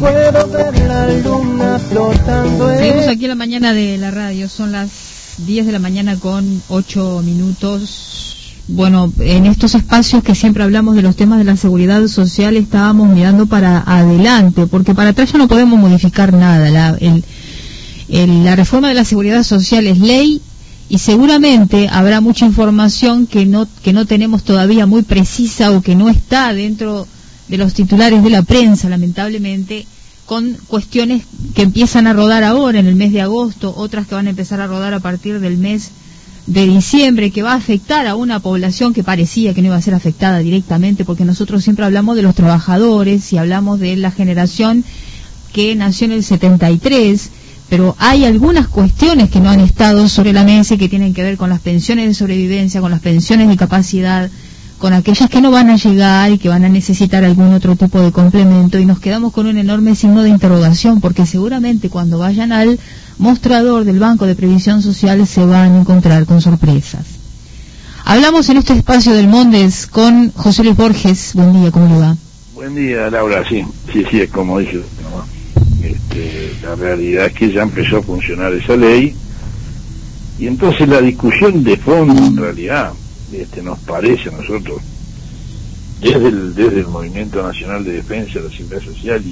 puedo ver la luna flotando. Seguimos aquí en la mañana de la radio, son las 10 de la mañana con 8 minutos. Bueno, en estos espacios que siempre hablamos de los temas de la seguridad social, estábamos mirando para adelante, porque para atrás ya no podemos modificar nada. La reforma de la seguridad social es ley, y seguramente habrá mucha información que no tenemos todavía muy precisa, o que no está dentro de los titulares de la prensa, lamentablemente, con cuestiones que empiezan a rodar ahora en el mes de agosto, otras que van a empezar a rodar a partir del mes de diciembre, que va a afectar a una población que parecía que no iba a ser afectada directamente, porque nosotros siempre hablamos de los trabajadores y hablamos de la generación que nació en el 73, pero hay algunas cuestiones que no han estado sobre la mesa y que tienen que ver con las pensiones de sobrevivencia, con las pensiones de capacidad, con aquellas que no van a llegar y que van a necesitar algún otro tipo de complemento, y nos quedamos con un enorme signo de interrogación, porque seguramente cuando vayan al mostrador del Banco de Previsión Social se van a encontrar con sorpresas. Hablamos en este espacio del Mondes con José Luis Borges. Buen día, ¿cómo le va? Buen día, Laura. Sí, es como dice, ¿no? La realidad es que ya empezó a funcionar esa ley, y entonces la discusión de fondo, en realidad, nos parece a nosotros, desde el Movimiento Nacional de Defensa de la Seguridad Social,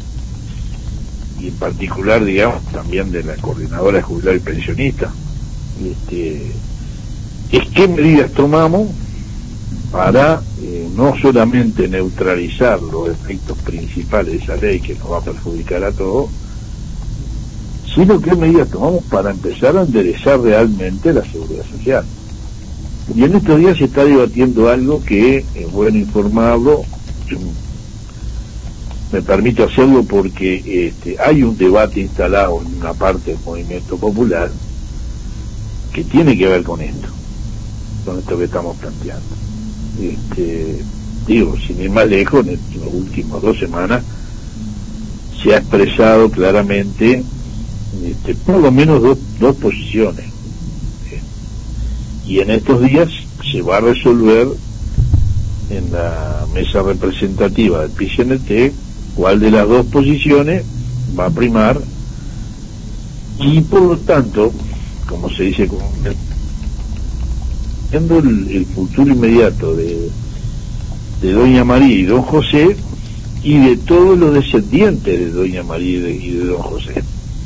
y en particular, digamos, también de la Coordinadora de Jubilados y Pensionistas, es qué medidas tomamos para no solamente neutralizar los efectos principales de esa ley, que nos va a perjudicar a todos, sino qué medidas tomamos para empezar a enderezar realmente la seguridad social. Y en estos días se está debatiendo algo que es bueno informarlo. Yo me permito hacerlo porque hay un debate instalado en una parte del movimiento popular que tiene que ver con esto que estamos planteando. Sin ir más lejos, en las últimas 2 semanas se ha expresado claramente por lo menos dos posiciones, y en estos días se va a resolver en la mesa representativa del PCNT cuál de las dos posiciones va a primar, y por lo tanto, como se dice, viendo el futuro inmediato de doña María y don José, y de todos los descendientes de doña María y de don José.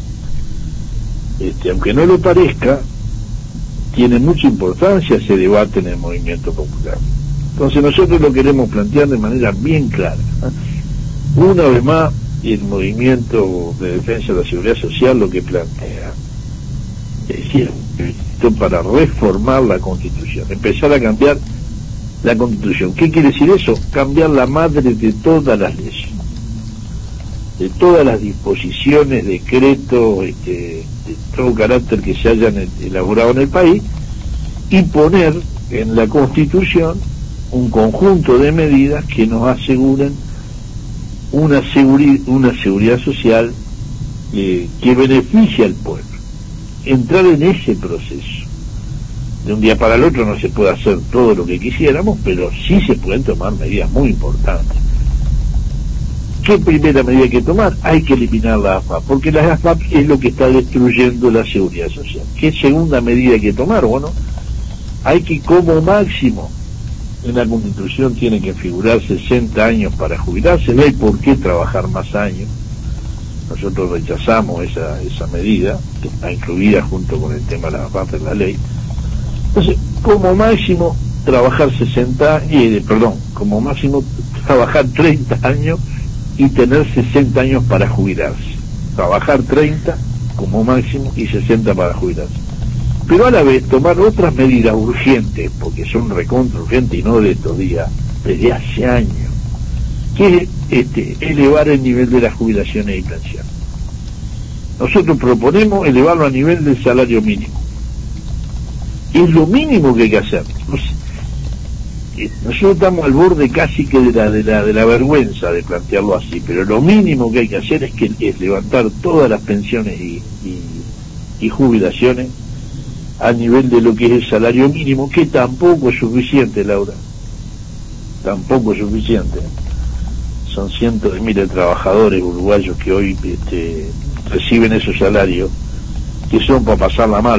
Aunque no lo parezca, tiene mucha importancia ese debate en el movimiento popular. Entonces nosotros lo queremos plantear de manera bien clara. Una vez más, el movimiento de defensa de la seguridad social lo que plantea es decir, para reformar la Constitución, empezar a cambiar la Constitución. ¿Qué quiere decir eso? Cambiar la madre de todas las leyes, de todas las disposiciones, decretos, de todo carácter que se hayan elaborado en el país, y poner en la Constitución un conjunto de medidas que nos aseguren una seguridad social que beneficie al pueblo. Entrar en ese proceso. De un día para el otro no se puede hacer todo lo que quisiéramos, pero sí se pueden tomar medidas muy importantes. ¿Qué primera medida hay que tomar? Hay que eliminar la AFAP, porque la AFAP es lo que está destruyendo la seguridad social. ¿Qué segunda medida hay que tomar? Bueno, hay que, como máximo, en la Constitución tiene que figurar 60 años para jubilarse, no hay por qué trabajar más años. Nosotros rechazamos esa medida, que está incluida junto con el tema de la AFAP en la ley. Entonces, como máximo trabajar como máximo trabajar 30 años y tener 60 años para jubilarse. Trabajar 30 como máximo y 60 para jubilarse. Pero a la vez tomar otras medidas urgentes, porque son recontra urgentes y no de estos días, desde hace años, que es elevar el nivel de las jubilaciones y pensiones. Nosotros proponemos elevarlo a nivel del salario mínimo. Es lo mínimo que hay que hacer. Nosotros estamos al borde casi que de la vergüenza de plantearlo así, pero lo mínimo que hay que hacer es levantar todas las pensiones y jubilaciones a nivel de lo que es el salario mínimo, que tampoco es suficiente, Laura, tampoco es suficiente. son cientos de miles de trabajadores uruguayos que hoy reciben esos salarios, que son para pasarla mal,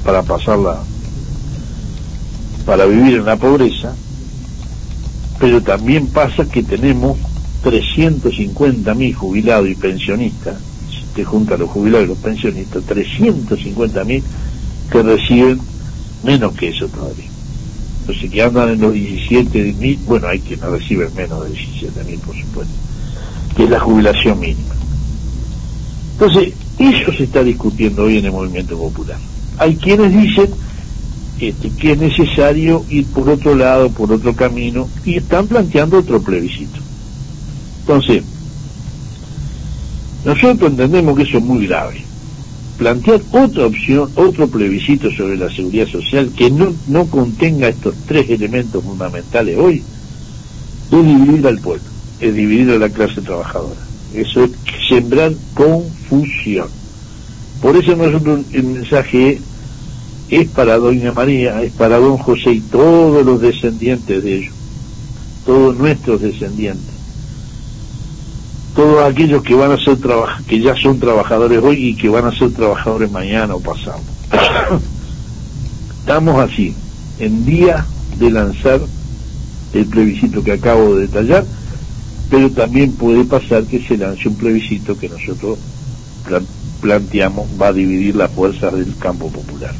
para vivir en la pobreza. Pero también pasa que tenemos 350.000 jubilados y pensionistas, si te juntan los jubilados y los pensionistas, 350.000 que reciben menos que eso todavía. Entonces, que andan en los 17.000, bueno, hay quienes reciben menos de 17.000, por supuesto, que es la jubilación mínima. Entonces, eso se está discutiendo hoy en el movimiento popular. Hay quienes dicen que es necesario ir por otro lado, por otro camino, y están planteando otro plebiscito. Entonces, nosotros entendemos que eso es muy grave. Plantear otra opción, otro plebiscito sobre la seguridad social que no contenga estos tres elementos fundamentales hoy, es dividir al pueblo, es dividir a la clase trabajadora. Eso es sembrar confusión. Por eso nosotros el mensaje es para doña María, es para don José y todos los descendientes de ellos, todos nuestros descendientes, todos aquellos que van a ser que ya son trabajadores hoy y que van a ser trabajadores mañana o pasado. Estamos así, en día de lanzar el plebiscito que acabo de detallar, pero también puede pasar que se lance un plebiscito que nosotros planteamos va a dividir las fuerzas del campo popular.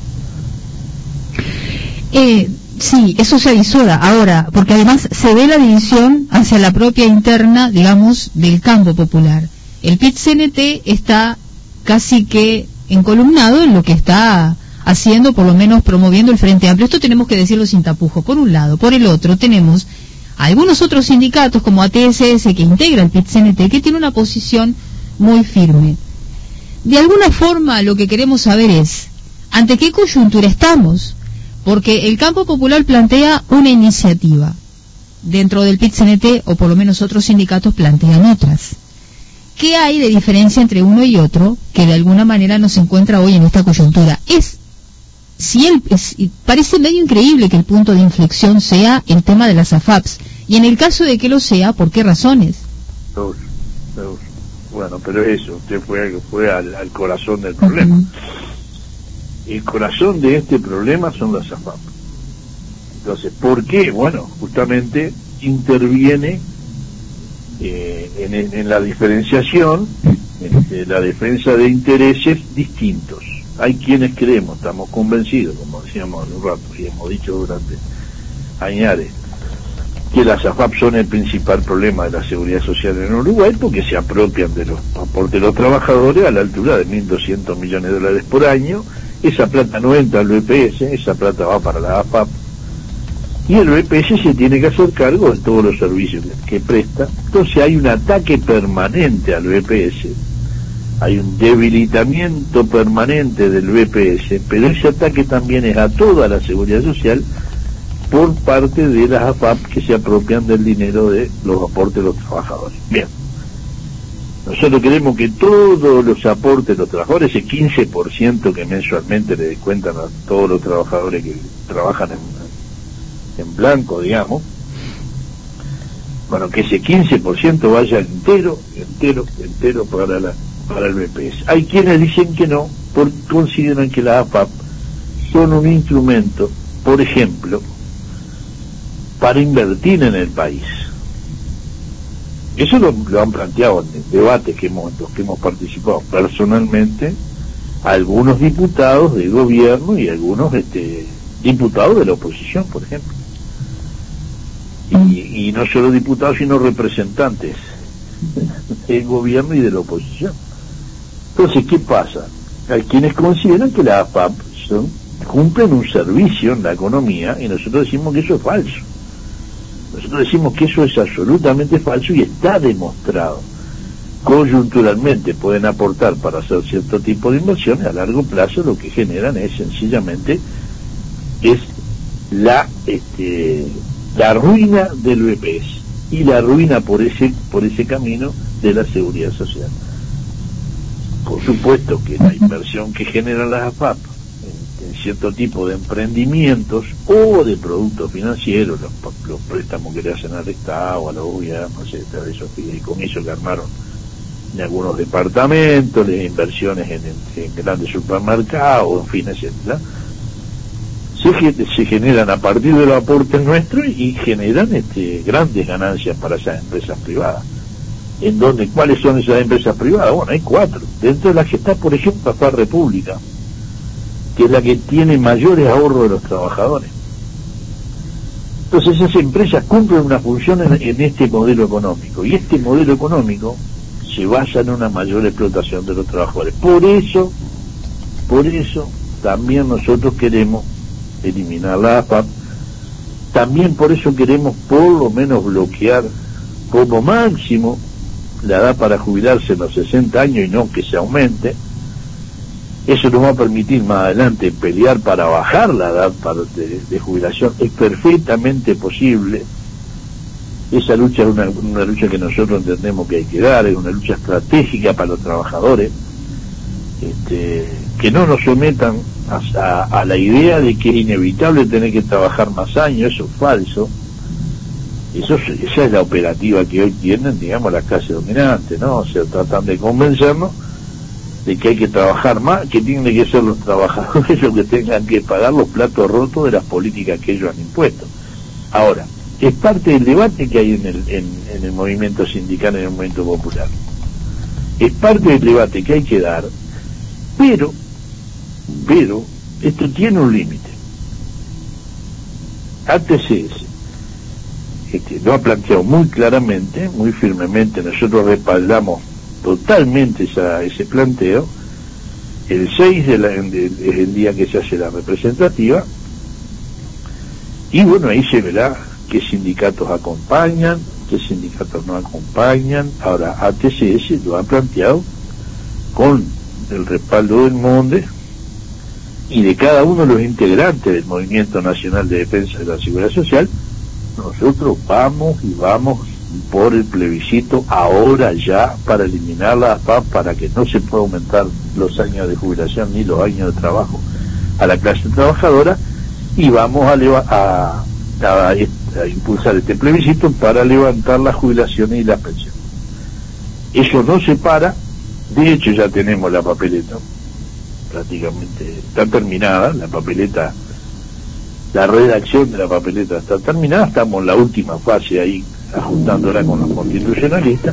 Sí, eso se avisora ahora, porque además se ve la división hacia la propia interna, digamos, del campo popular. El PIT-CNT está casi que encolumnado en lo que está haciendo, por lo menos promoviendo el Frente Amplio. Esto tenemos que decirlo sin tapujos, por un lado. Por el otro, tenemos algunos otros sindicatos, como ATSS, que integra el PIT-CNT, que tiene una posición muy firme. De alguna forma, lo que queremos saber es, ¿ante qué coyuntura estamos? Porque el campo popular plantea una iniciativa dentro del PIT-CNT, o por lo menos otros sindicatos plantean otras. ¿Qué hay de diferencia entre uno y otro que de alguna manera nos encuentra hoy en esta coyuntura? Parece medio increíble que el punto de inflexión sea el tema de las AFAPs, y en el caso de que lo sea, ¿por qué razones? Bueno, pero eso, usted fue al corazón del problema. Uh-huh. El corazón de este problema son las AFAP. Entonces, ¿por qué? Bueno, justamente interviene en la diferenciación, la defensa de intereses distintos. Hay quienes creemos, estamos convencidos, como decíamos hace un rato y hemos dicho durante años, que las AFAP son el principal problema de la seguridad social en Uruguay, porque se apropian de los aportes de los trabajadores a la altura de $1.200 millones por año. Esa plata no entra al BPS, esa plata va para la AFAP, y el BPS se tiene que hacer cargo de todos los servicios que presta. Entonces hay un ataque permanente al BPS, hay un debilitamiento permanente del BPS, pero ese ataque también es a toda la seguridad social por parte de las AFAP, que se apropian del dinero de los aportes de los trabajadores. Bien, nosotros queremos que todos los aportes de los trabajadores, ese 15% que mensualmente le descuentan a todos los trabajadores que trabajan en blanco, digamos, bueno, que ese 15% vaya entero para el BPS. Hay quienes dicen que no, porque consideran que las AFAP son un instrumento, por ejemplo, para invertir en el país. Eso lo han planteado en debates en los que hemos participado personalmente algunos diputados del gobierno y algunos diputados de la oposición, por ejemplo. Y no solo diputados, sino representantes del gobierno y de la oposición. Entonces, ¿qué pasa? Hay quienes consideran que las AFAP cumplen un servicio en la economía, y nosotros decimos que eso es falso. Nosotros decimos que eso es absolutamente falso y está demostrado. Coyunturalmente pueden aportar para hacer cierto tipo de inversiones, a largo plazo lo que generan es sencillamente la ruina del BPS y la ruina por ese camino de la seguridad social. Por supuesto que la inversión que generan las AFAP en cierto tipo de emprendimientos o de productos financieros, los préstamos que le hacen al Estado, a los gobiernos, etcétera, esos fideicomisos que armaron de algunos departamentos, de inversiones en grandes supermercados, en fin, etcétera, se generan a partir de los aportes nuestros y generan grandes ganancias para esas empresas privadas. ¿En dónde? ¿Cuáles son esas empresas privadas? Bueno, hay 4. Dentro de las que está, por ejemplo, AFAP República, que es la que tiene mayores ahorros de los trabajadores. Entonces esas empresas cumplen una función en este modelo económico, y este modelo económico se basa en una mayor explotación de los trabajadores. Por eso también nosotros queremos eliminar la AFAP, también por eso queremos por lo menos bloquear como máximo la edad para jubilarse en los 60 años y no que se aumente. Eso nos va a permitir más adelante pelear para bajar la edad de jubilación. Es perfectamente posible. Esa lucha es una lucha que nosotros entendemos que hay que dar, es una lucha estratégica para los trabajadores, que no nos sometan a la idea de que es inevitable tener que trabajar más años. Eso es falso. Esa es la operativa que hoy tienen, digamos, las clases dominantes, ¿no? O sea, tratan de convencernos de que hay que trabajar más, que tienen que ser los trabajadores los que tengan que pagar los platos rotos de las políticas que ellos han impuesto. Ahora, es parte del debate que hay en el movimiento sindical, en el movimiento popular. Es parte del debate que hay que dar, pero esto tiene un límite. ATCS lo ha planteado muy claramente, muy firmemente. Nosotros respaldamos totalmente ese planteo. El 6 es el día que se hace la representativa, y bueno, ahí se verá qué sindicatos acompañan, qué sindicatos no acompañan. Ahora, ATCS lo ha planteado con el respaldo del MONDE y de cada uno de los integrantes del Movimiento Nacional de Defensa de la Seguridad Social. Nosotros vamos por el plebiscito ahora ya para eliminar la AFAP, para que no se pueda aumentar los años de jubilación ni los años de trabajo a la clase trabajadora, y vamos a impulsar este plebiscito para levantar las jubilaciones y las pensiones. Eso no se para. De hecho, ya tenemos la papeleta, prácticamente está terminada la papeleta. La redacción de la papeleta está terminada, estamos en la última fase ahí, ajustándola con los constitucionalistas,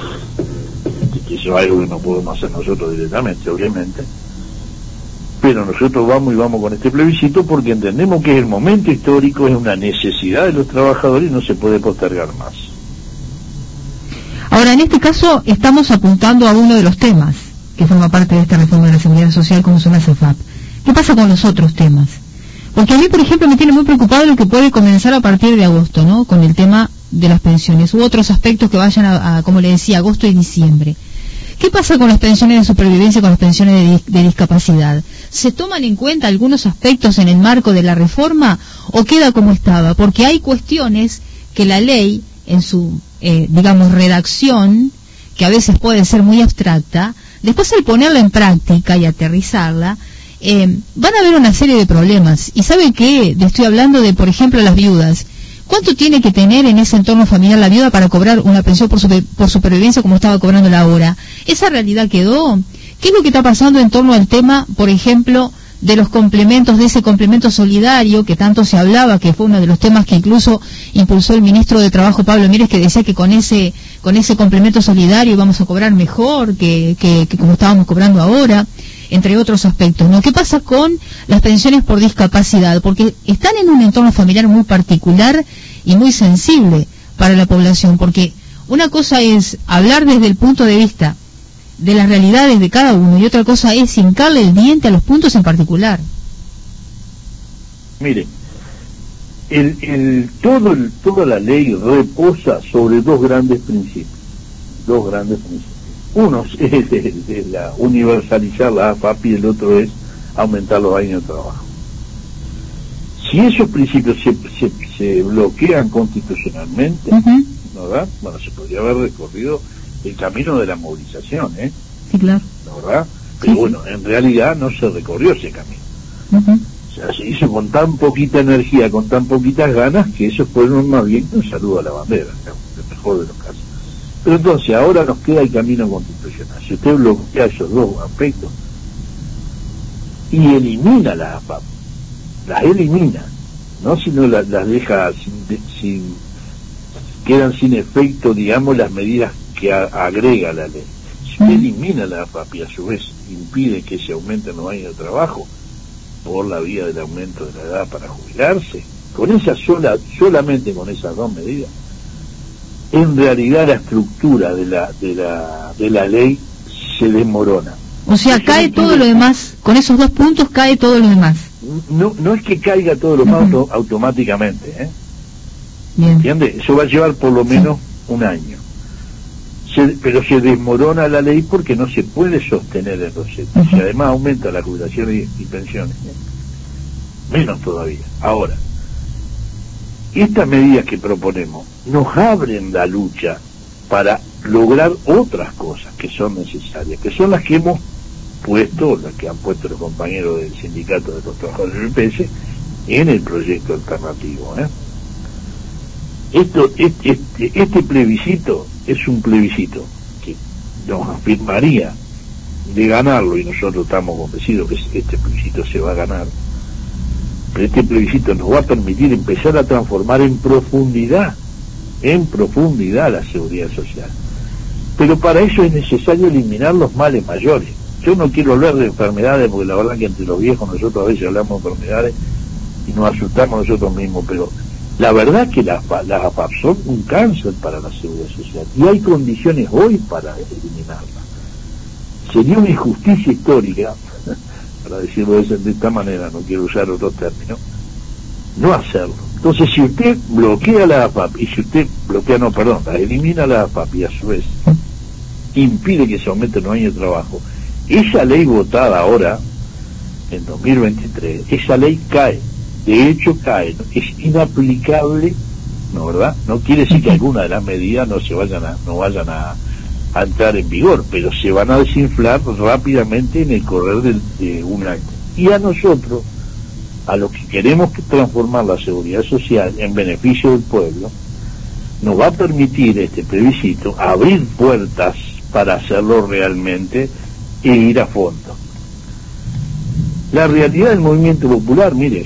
que eso es algo que no podemos hacer nosotros directamente, obviamente, pero nosotros vamos con este plebiscito porque entendemos que es el momento histórico, es una necesidad de los trabajadores y no se puede postergar más. Ahora, en este caso, estamos apuntando a uno de los temas que forma parte de esta reforma de la seguridad social, como son las AFAP. ¿Qué pasa con los otros temas? Porque a mí, por ejemplo, me tiene muy preocupado lo que puede comenzar a partir de agosto, ¿no? Con el tema de las pensiones, u otros aspectos que vayan a como le decía, agosto y diciembre. ¿Qué pasa con las pensiones de supervivencia, con las pensiones de discapacidad? ¿Se toman en cuenta algunos aspectos en el marco de la reforma o queda como estaba? Porque hay cuestiones que la ley, en su, digamos, redacción, que a veces puede ser muy abstracta, después al ponerla en práctica y aterrizarla, van a haber una serie de problemas. ¿Y sabe qué? Estoy hablando de, por ejemplo, las viudas. ¿Cuánto tiene que tener en ese entorno familiar la viuda para cobrar una pensión por supervivencia como estaba cobrándola ahora? ¿Esa realidad quedó? ¿Qué es lo que está pasando en torno al tema, por ejemplo, de los complementos, de ese complemento solidario que tanto se hablaba, que fue uno de los temas que incluso impulsó el ministro de Trabajo, Pablo Mieres, que decía que con ese complemento solidario íbamos a cobrar mejor que como estábamos cobrando ahora, entre otros aspectos, ¿no? ¿Qué pasa con las pensiones por discapacidad? Porque están en un entorno familiar muy particular y muy sensible para la población, porque una cosa es hablar desde el punto de vista de las realidades de cada uno y otra cosa es hincarle el diente a los puntos en particular. Mire, toda la ley reposa sobre dos grandes principios. Uno es la universalizar la AFAP y el otro es aumentar los años de trabajo. Si esos principios se bloquean constitucionalmente, ¿verdad? Bueno, se podría haber recorrido el camino de la movilización, Sí, claro. ¿verdad? Pero Sí, bueno, en realidad no se recorrió ese camino. se hizo con tan poquita energía, con tan poquitas ganas, que eso fue más bien un saludo a la bandera, digamos, el mejor de los casos. Pero entonces ahora nos queda el camino constitucional. Si usted bloquea esos dos aspectos y elimina las AFAP, las elimina, no sino las deja quedan sin efecto, digamos, las medidas que agrega la ley. Si usted elimina la AFAP y a su vez impide que se aumenten los años de trabajo por la vía del aumento de la edad para jubilarse, con esa solamente con esas dos medidas, en realidad la estructura de la ley se desmorona. O sea, eso cae todo lo demás, con esos dos puntos cae todo lo demás. No es que caiga todo lo demás automáticamente, ¿entiende? Eso va a llevar por lo menos un año. Pero se desmorona la ley porque no se puede sostener el proyecto. Y además aumenta la jubilación y pensiones, menos todavía. Ahora, estas medidas que proponemos nos abren la lucha para lograr otras cosas que son necesarias, que son las que hemos puesto, las que han puesto los compañeros del sindicato de los trabajadores del PS en el proyecto alternativo. Este plebiscito es un plebiscito que nos afirmaría de ganarlo, y nosotros estamos convencidos que este plebiscito se va a ganar. Pero este plebiscito nos va a permitir empezar a transformar en profundidad la seguridad social. Pero para eso es necesario eliminar los males mayores. Yo no quiero hablar de enfermedades, porque la verdad que entre los viejos nosotros a veces hablamos de enfermedades y nos asustamos nosotros mismos, pero la verdad que las AFAP son un cáncer para la seguridad social, y hay condiciones hoy para eliminarlas. Sería una injusticia histórica, para decirlo de esta manera, no quiero usar otros términos, no hacerlo. Entonces, si usted bloquea la AFAP, y si usted elimina la AFAP y a su vez impide que se aumenten los años de trabajo, esa ley votada ahora, en 2023, esa ley cae. De hecho cae, es inaplicable, ¿no, verdad? No quiere decir que alguna de las medidas no vayan a entrar en vigor, pero se van a desinflar rápidamente en el correr de un año. Y a nosotros, a los que queremos transformar la seguridad social en beneficio del pueblo, nos va a permitir este plebiscito abrir puertas para hacerlo realmente e ir a fondo. La realidad del movimiento popular, mire,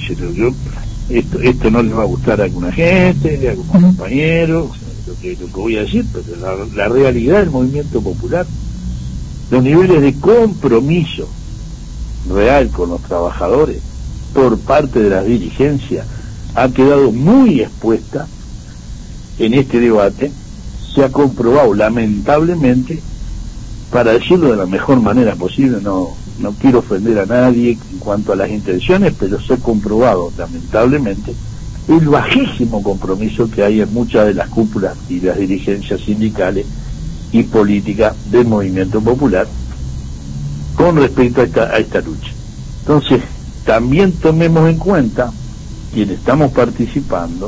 esto no le va a gustar a alguna gente, a algunos compañeros, lo que voy a decir, pero la realidad del movimiento popular, los niveles de compromiso real con los trabajadores por parte de las dirigencias ha quedado muy expuesta en este debate. Se ha comprobado lamentablemente, para decirlo de la mejor manera posible, no quiero ofender a nadie en cuanto a las intenciones, pero se ha comprobado lamentablemente el bajísimo compromiso que hay en muchas de las cúpulas y las dirigencias sindicales y políticas del movimiento popular con respecto a esta lucha. Entonces, también tomemos en cuenta, quienes estamos participando,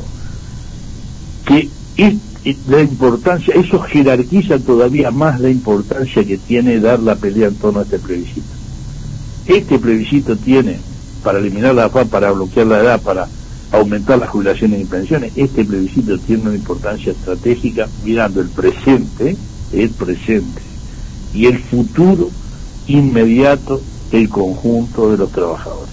que la importancia, eso jerarquiza todavía más la importancia que tiene dar la pelea en torno a este plebiscito. Este plebiscito tiene, para eliminar la AFAP, para bloquear la edad, para aumentar las jubilaciones y pensiones, este plebiscito tiene una importancia estratégica mirando el presente y el futuro inmediato del conjunto de los trabajadores.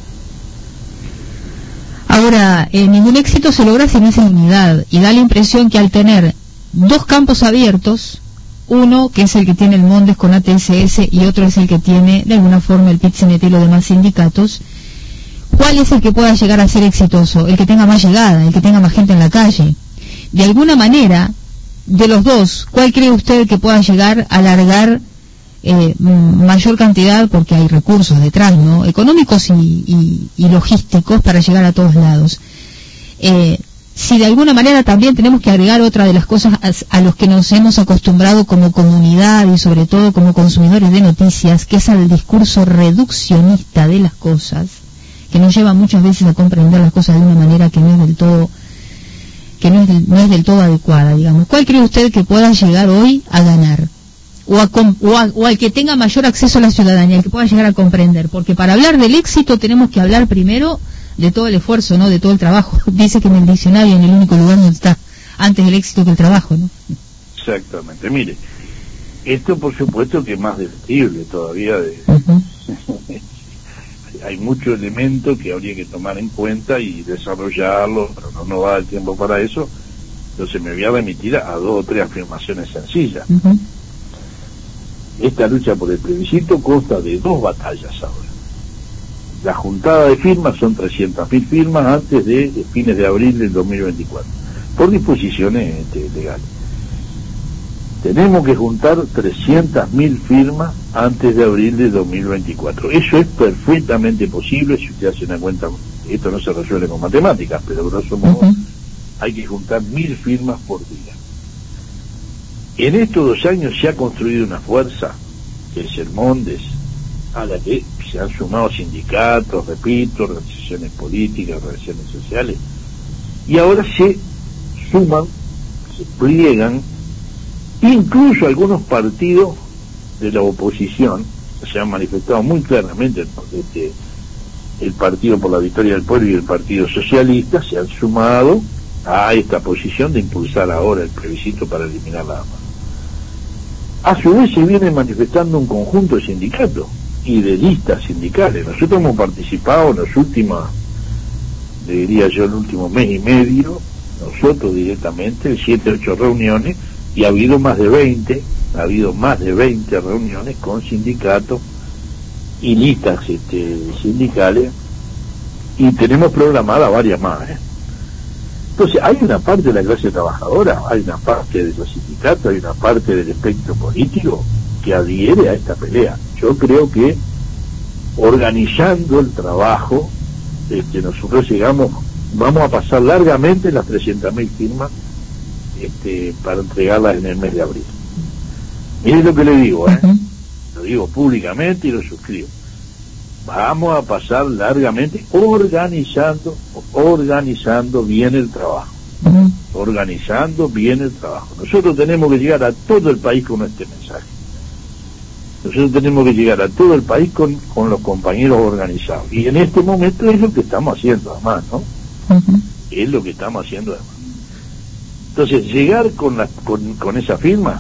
Ahora, ningún éxito se logra sin esa unidad, y da la impresión que al tener dos campos abiertos, uno que es el que tiene el Mondes con ATSS y otro es el que tiene de alguna forma el PIT-CNT y los demás sindicatos, ¿cuál es el que pueda llegar a ser exitoso? El que tenga más llegada, el que tenga más gente en la calle. De alguna manera, de los dos, ¿cuál cree usted que pueda llegar a alargar mayor cantidad, porque hay recursos detrás, ¿no?, económicos y logísticos para llegar a todos lados? Si de alguna manera también tenemos que agregar otra de las cosas a los que nos hemos acostumbrado como comunidad y sobre todo como consumidores de noticias, que es al discurso reduccionista de las cosas, que nos lleva muchas veces a comprender las cosas de una manera que no es del todo adecuada, digamos. ¿Cuál cree usted que pueda llegar hoy a ganar? O al que tenga mayor acceso a la ciudadanía, el que pueda llegar a comprender, porque para hablar del éxito tenemos que hablar primero de todo el esfuerzo, ¿no? De todo el trabajo. Dice que en el diccionario en el único lugar donde está antes el éxito que el trabajo, ¿no? Exactamente. Mire, esto por supuesto que es más debatible todavía. Hay muchos elementos que habría que tomar en cuenta y desarrollarlo, pero no va el tiempo para eso. Entonces me voy a remitir a 2 o 3 afirmaciones sencillas. Esta lucha por el plebiscito consta de 2 batallas ahora. La juntada de firmas son 300.000 firmas antes de fines de abril del 2024, por disposiciones legales. Tenemos que juntar 300.000 firmas antes de abril de 2024. Eso es perfectamente posible si usted hace una cuenta. Esto no se resuelve con matemáticas, pero grosso modo hay que juntar 1.000 firmas por día. En estos 2 años se ha construido una fuerza, que es el Mondes, a la que se han sumado sindicatos, repito, organizaciones políticas, organizaciones sociales, y ahora se suman, se pliegan, incluso algunos partidos de la oposición se han manifestado muy claramente. El Partido por la Victoria del Pueblo y el Partido Socialista se han sumado a esta posición de impulsar ahora el plebiscito para eliminar la AMPA. A su vez se viene manifestando un conjunto de sindicatos y de listas sindicales. Nosotros hemos participado en los últimos, diría yo, el último mes y medio, nosotros directamente, en 7 o 8 reuniones, y ha habido más de 20 reuniones con sindicatos y listas sindicales, y tenemos programadas varias más. Entonces hay una parte de la clase trabajadora, hay una parte de los sindicatos, hay una parte del espectro político que adhiere a esta pelea. Yo creo que organizando el trabajo, nosotros vamos a pasar largamente las 300.000 firmas para entregarlas en el mes de abril. Mire lo que le digo, lo digo públicamente y lo suscribo. Vamos a pasar largamente organizando bien el trabajo. Organizando bien el trabajo. Nosotros tenemos que llegar a todo el país con este mensaje. Nosotros tenemos que llegar a todo el país con los compañeros organizados. Y en este momento es lo que estamos haciendo, además, ¿no? Es lo que estamos haciendo, además. Entonces, llegar con esa firma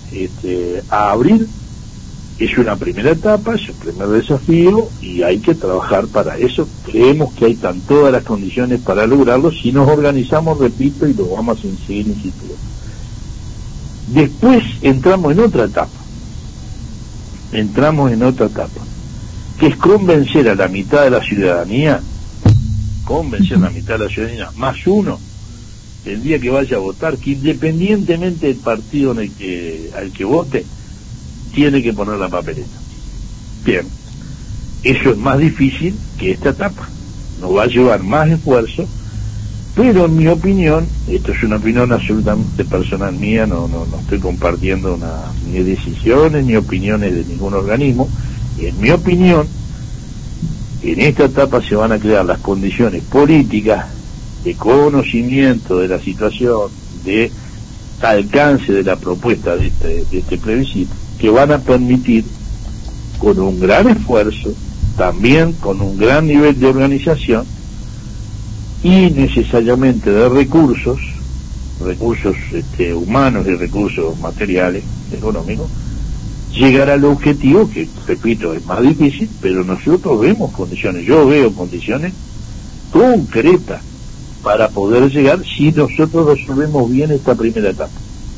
a abril es una primera etapa, es un primer desafío y hay que trabajar para eso. Creemos que hay todas las condiciones para lograrlo si nos organizamos, repito, y lo vamos a seguir insistiendo. Después entramos en otra etapa, que es convencer a la mitad de la ciudadanía, más uno, el día que vaya a votar, que independientemente del partido al que vote, tiene que poner la papeleta. Bien, eso es más difícil que esta etapa, nos va a llevar más esfuerzo, pero en mi opinión, esto es una opinión absolutamente personal mía, no estoy compartiendo ni decisiones ni opiniones de ningún organismo. En mi opinión, en esta etapa se van a crear las condiciones políticas de conocimiento de la situación, de alcance de la propuesta de este plebiscito, que van a permitir, con un gran esfuerzo, también con un gran nivel de organización y necesariamente de recursos humanos y recursos materiales, económicos, llegar al objetivo que, repito, es más difícil, pero nosotros vemos condiciones, yo veo condiciones concretas para poder llegar si nosotros resolvemos bien esta primera etapa.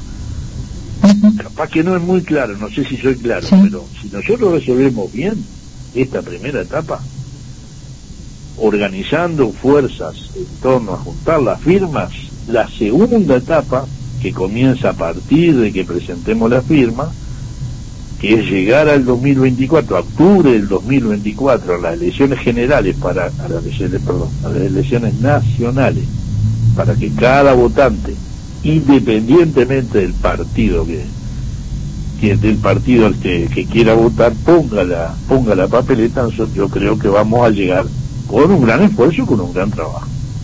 Capaz que no es muy claro, no sé si soy claro, pero si nosotros resolvemos bien esta primera etapa, organizando fuerzas en torno a juntar las firmas, la segunda etapa, que comienza a partir de que presentemos la firma, que es llegar al 2024, a octubre del 2024, a las elecciones generales, a las elecciones nacionales, para que cada votante, independientemente del partido que quiera votar, ponga la papeleta. Yo creo que vamos a llegar con un gran esfuerzo y con un gran trabajo.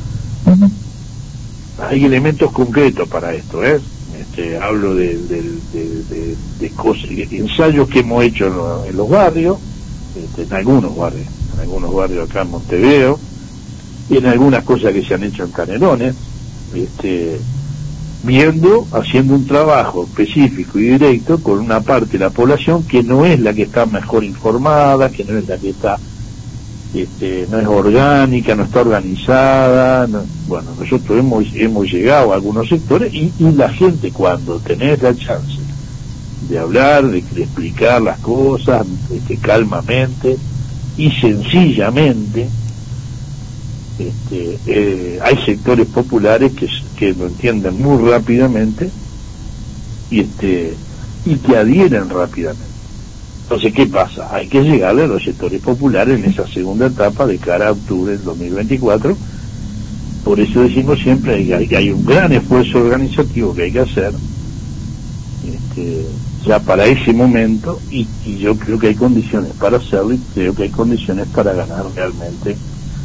Hay elementos concretos para esto, hablo de cosas, ensayos que hemos hecho en los barrios, en algunos barrios acá en Montevideo, en algunas cosas que se han hecho en Canelones, haciendo un trabajo específico y directo con una parte de la población que no es la que está mejor informada, que no es la que está, no es orgánica, no está organizada. Bueno, nosotros hemos llegado a algunos sectores y la gente, cuando tenés la chance de hablar, de explicar las cosas, calmamente y sencillamente, hay sectores populares que lo entienden muy rápidamente y que adhieren rápidamente. Entonces, ¿qué pasa? Hay que llegarle a los sectores populares en esa segunda etapa de cara a octubre del 2024. Por eso decimos siempre que hay un gran esfuerzo organizativo que hay que hacer ya para ese momento, y yo creo que hay condiciones para hacerlo, y creo que hay condiciones para ganar realmente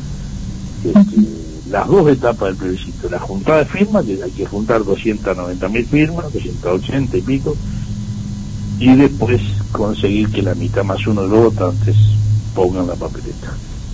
las dos etapas del plebiscito. La juntada de firmas, que hay que juntar 290.000 firmas, 280 y pico, y después conseguir que la mitad más uno de los votantes pongan la papeleta.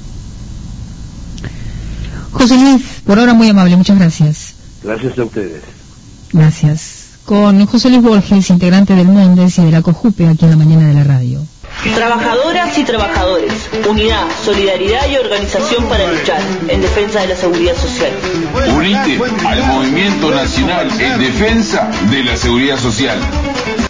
José Luis, por ahora muy amable, muchas gracias. Gracias a ustedes. Gracias. Con José Luis Borges, integrante del Mondes y de la COJUPE, aquí en la mañana de la radio. Trabajadoras y trabajadores, unidad, solidaridad y organización para luchar en defensa de la seguridad social. Unite al Movimiento Nacional en Defensa de la Seguridad Social.